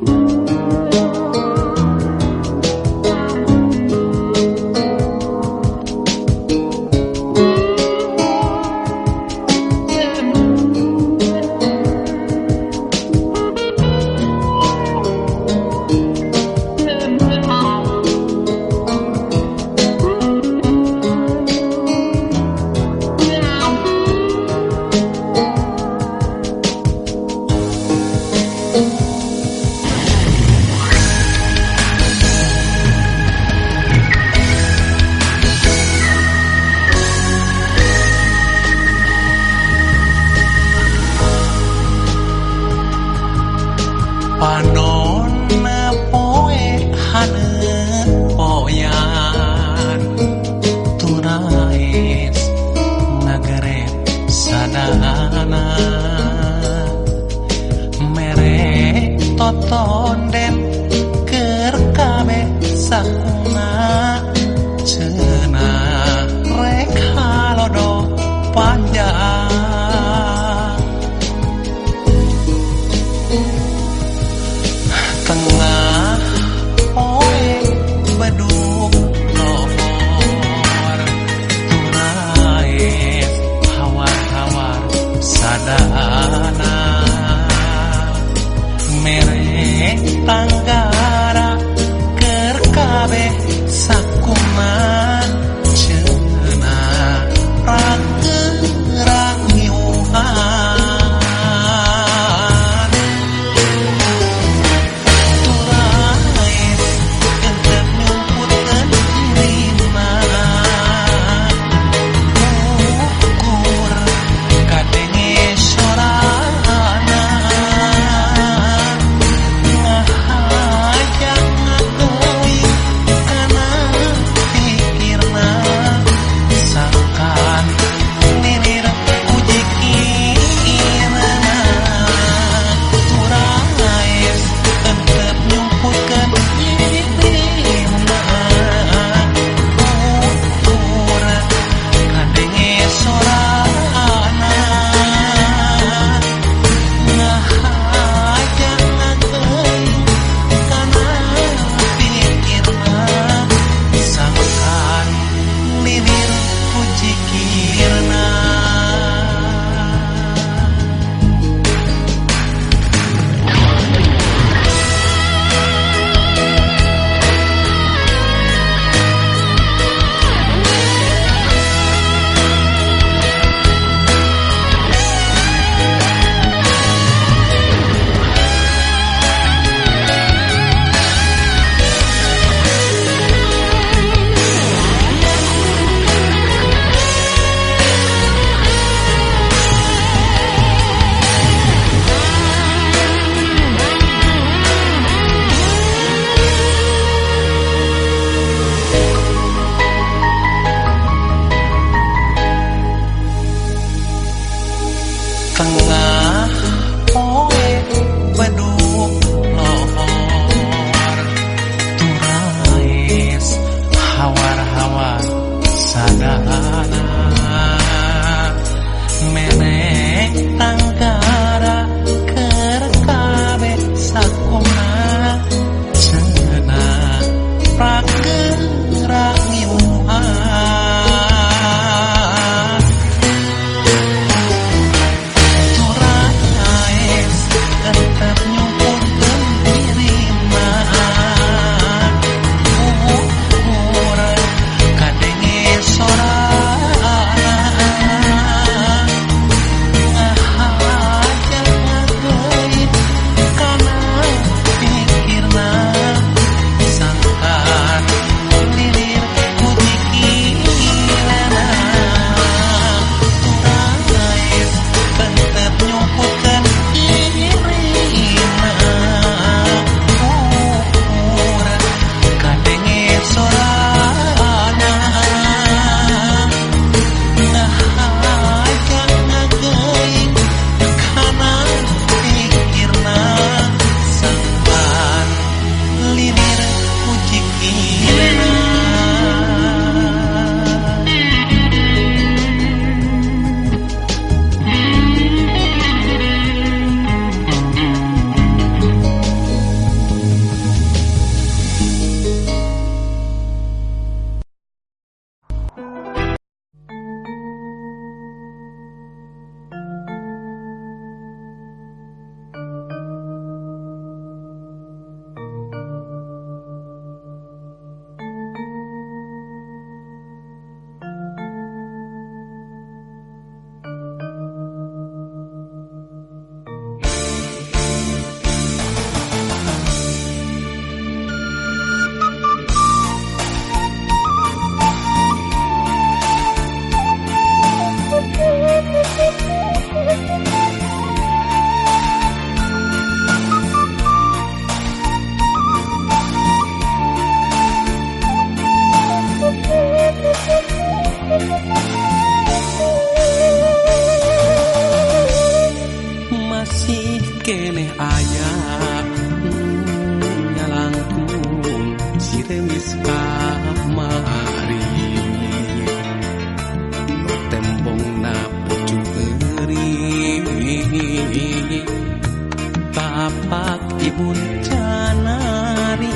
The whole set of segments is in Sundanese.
Panonna poe haneu poyan turais ngagerep sadana mere totonden keur kabeh sakuna cenah rek halodo panjang tengah poe beduk nomor turais hawar-hawar sadana mere tanggara keur kabeh sakuna cenah rang semis kamari no tembong na pucuk eri tapak ibun canari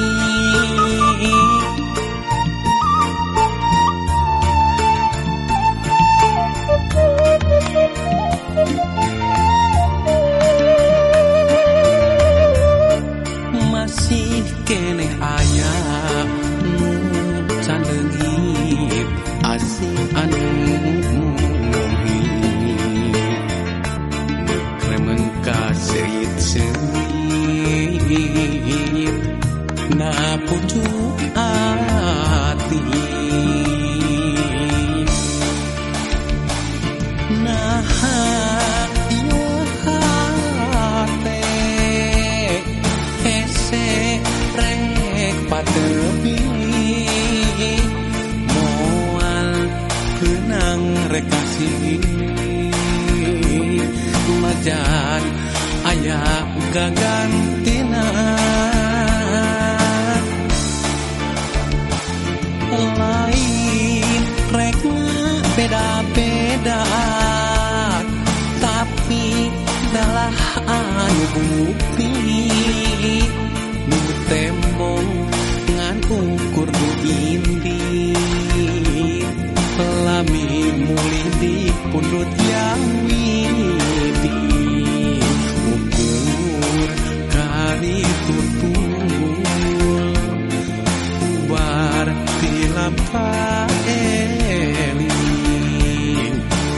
masih keneh aya nu can leungit asing anu kremen ka seuit-seuit na pucuk ati naha ieu hate hese rek patepi moal keunang rek kasih majan aya gagantina lain rekna beda-beda tapi dalah anu bukti nu tembong ngan ukur nu indi lami muli di pundut yang widi ukur kali tutul ubar tilam paeling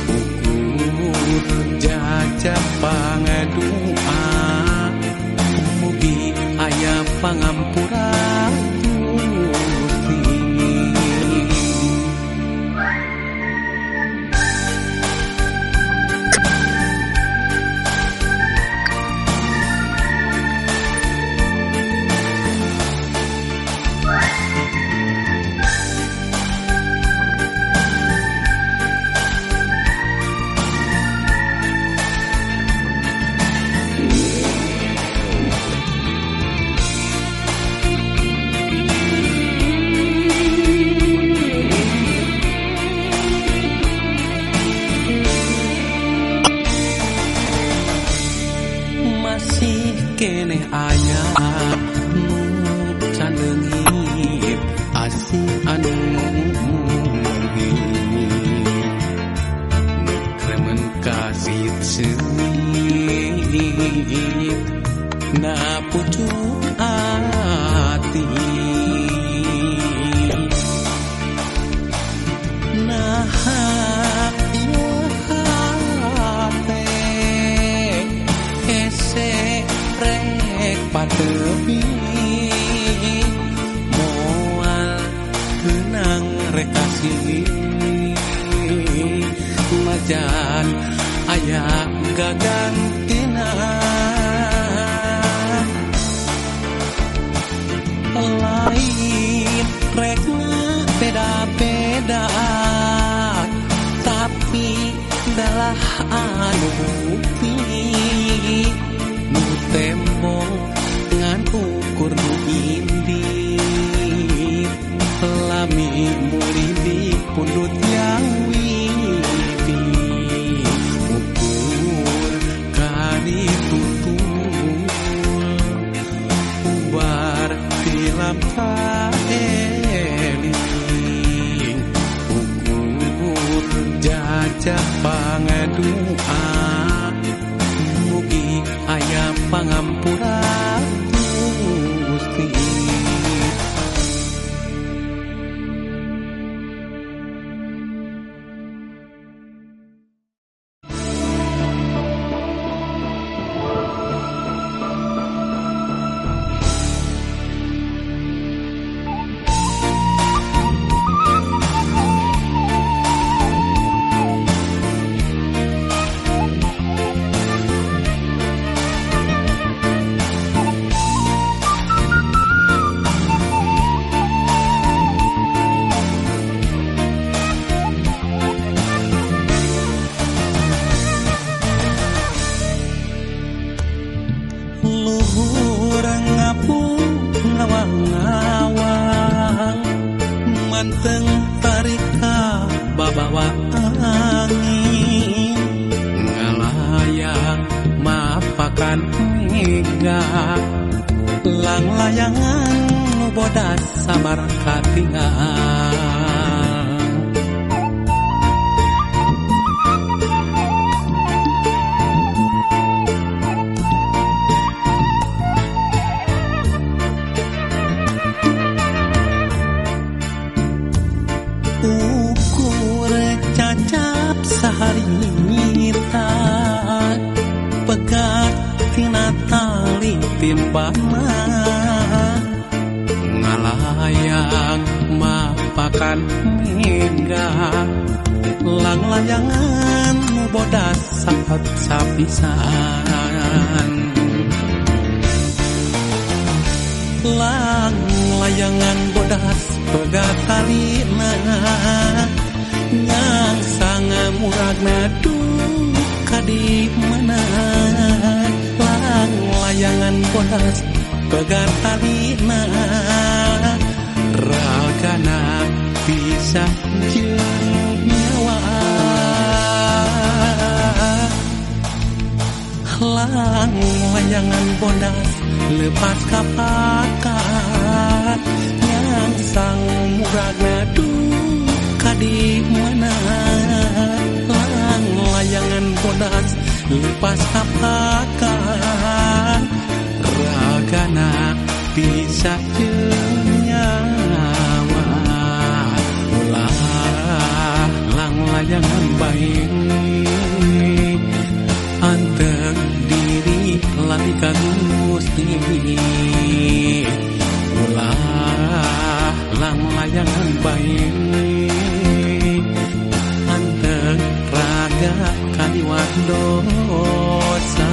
ukur jajak pangadua mugi aya pangampura keneh aya nu can leungit asing anu kremen ka seuit-seuit na pucuk ati naha ieu hate hese rek patepi moal keunang rek kasih majan aya gagantina lain rekna beda-beda tapi dalah anu bukti nu tembong ngan ukur nu indi lami muli di pundut yang widi ukur kali tutul ubar tilam paeling ukur jajak pangadua mugi aya pangampura Gusti. angin ngalayang mapakan mega lang layangan bodas sabar katingal ukur cacap sehari nyita pegat tina tali timbana ngalayang mapakan mega lang layangan bodas sahat sapisan lang layangan bodas pegat talina yang sangat muragna duka di mana lang layangan bodas pegat talina ragana bisa jeung nyawa lang layangan bodas lepas kapakat yang sang muragna duka di mana lang layangan bodas lepas kapakat ragana bisa jeung nyawa ulah lang layangan baik anteng diri lali ka Gusti ulah lang layangan baik anteng raga kaliwat dosa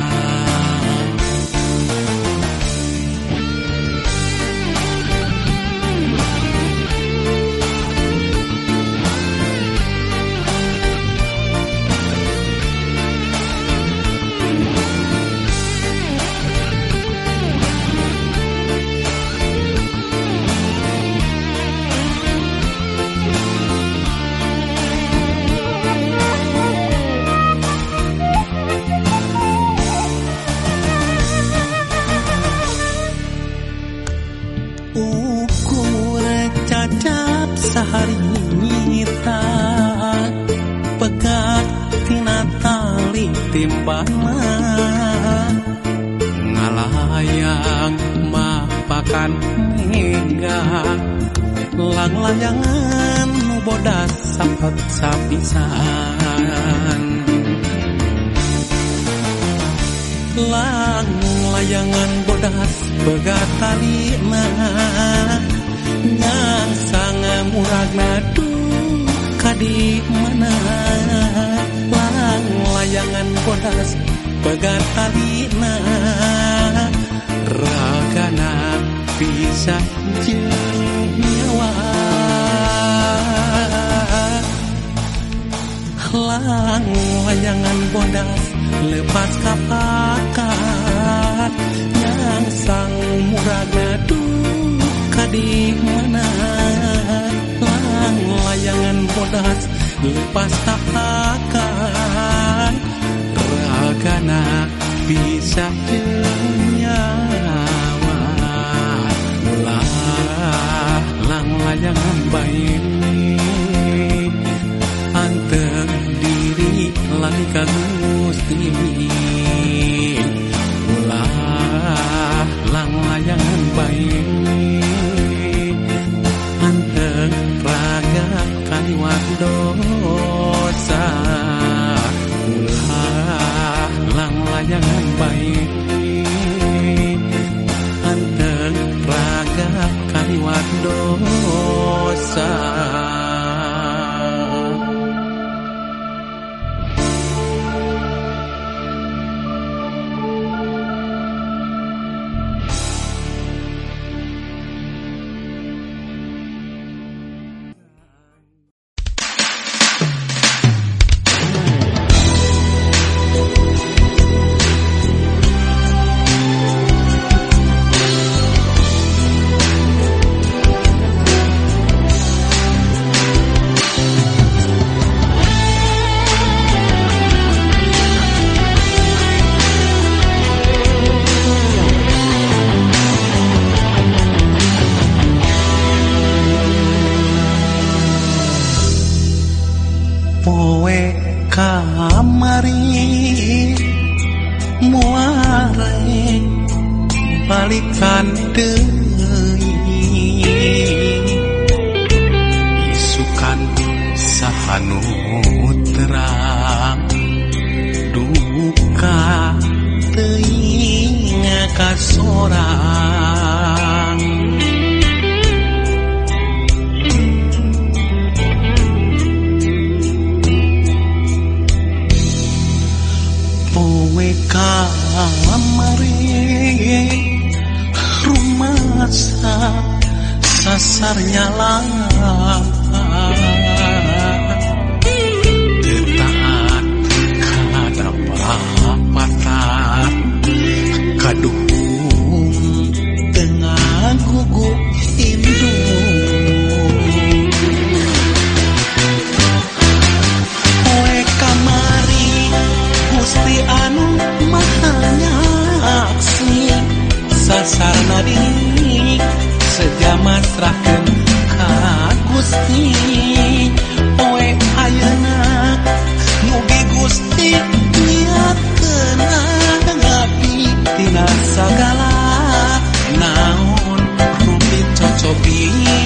ukur cacap sehari nyita pegat tina tali timbana ngalayang mapakan mega lang layangan bodas sahat sapisan lang layangan bodas pegat talina yang sangat muragna duka di mana lang layangan bodas pegat talina ragana bisa jeung nyawa lang layangan bodas lepas kapakat yang sang muragna duka di mana lang layangan bodas lepas kapakat ragana bisa jeung nyawa ulah lang layangan baik anteng diri lali ka Gusti ulah lang layangan baik anteng raga kaliwat dosa ulah lang layangan baik balikan deui isukan sahanu terang duka teuing kasorang poe kamari rumasa sasar nyalang taat kada papat kaduhung tengah guguk indung poe kamari Gusti anu maha nyaksi sasarna diri sejama serahkeun ka Gusti poe ayeuna mugi Gusti niatkeun ngabdi tina sagala naon rupi cocobi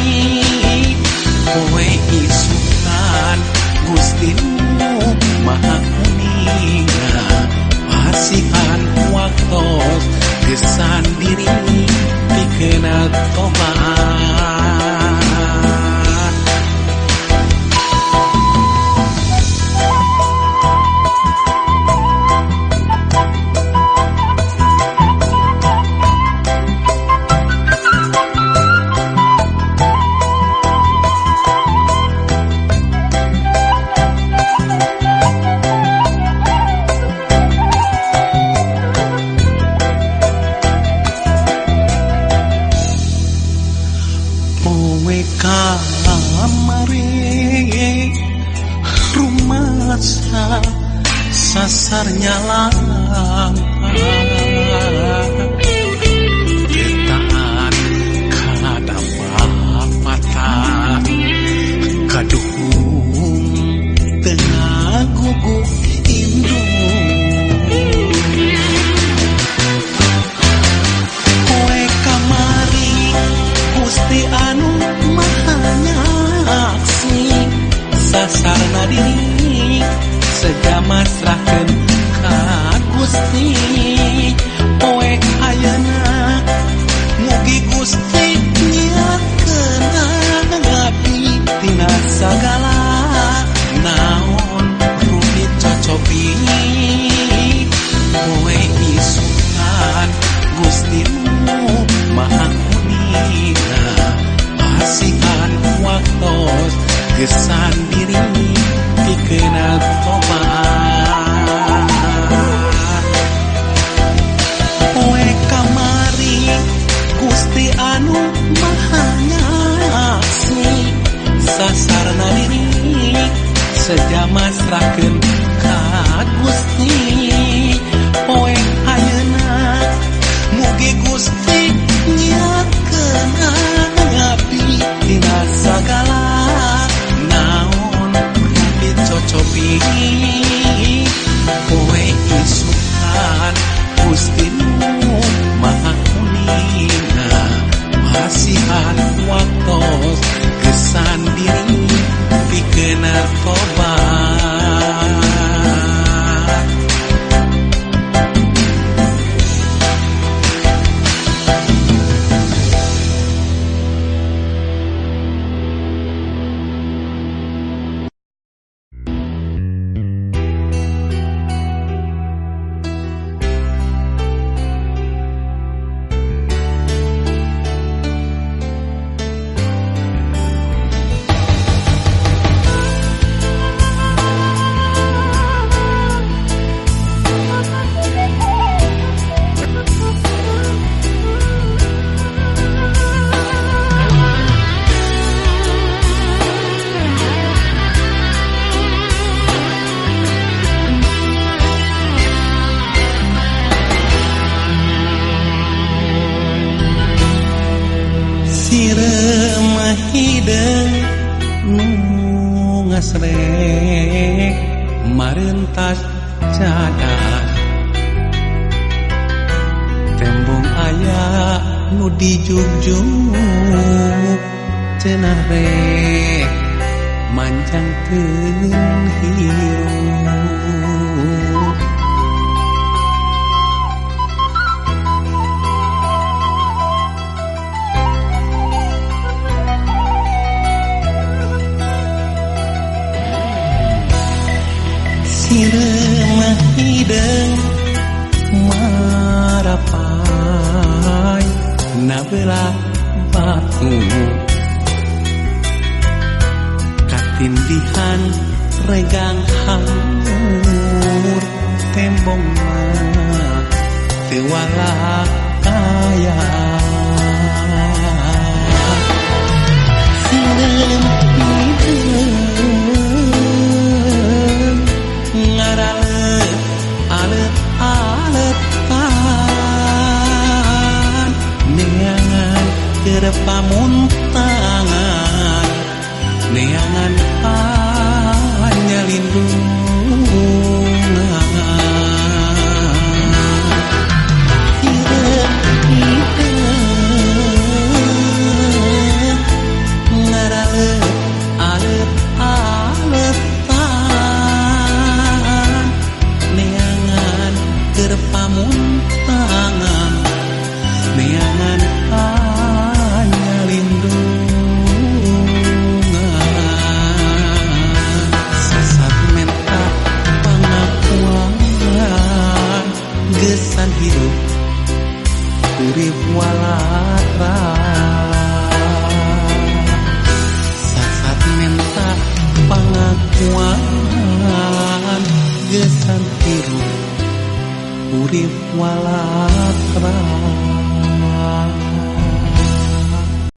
poe isukan Gusti nu maha kuninga pasihan waktos gesan diri dikena tobat sasar nyalang getaan kada papatah kaduhung tengah guguk indung poe kamari Gusti anu maha nyaksi sasarna diri sejama serahkeun ka Gusti poe ayeuna mugi Gusti niatkeun ngabdi tina sagala naon rupi cocobi poe isukan Gusti nu maha kuninga pasihan waktos gesan diri dikena tobat poe kamari Gusti anu maha nyaksi sasarna diri sejama serahkeun ka Gusti poe ayeuna mugi Gusti niatkeun ngabdi tina sagala naon rupi cocobi poe isukan Gusti nu maha kuninga pasihan waktos gesan diri dikena tobat ngasrek marentas cadas tembung aya nu dijugjug cenah rek manjangkeun hirup. Sireumah hideung marapai na belah batu katindihan regang hangur tembong mah teu walak kaya. Sireumah hideung ngaraleut alet-aletan neangan keur pamuntangan neangan panyalindungan. Hideung ngaraleut alet-aletan neangan keur pamuntangan neangan panyalindungan. Sasat menta pangakuan gesan hidup urip walara. Sasat menta pangakuan gesan hidup urip walara.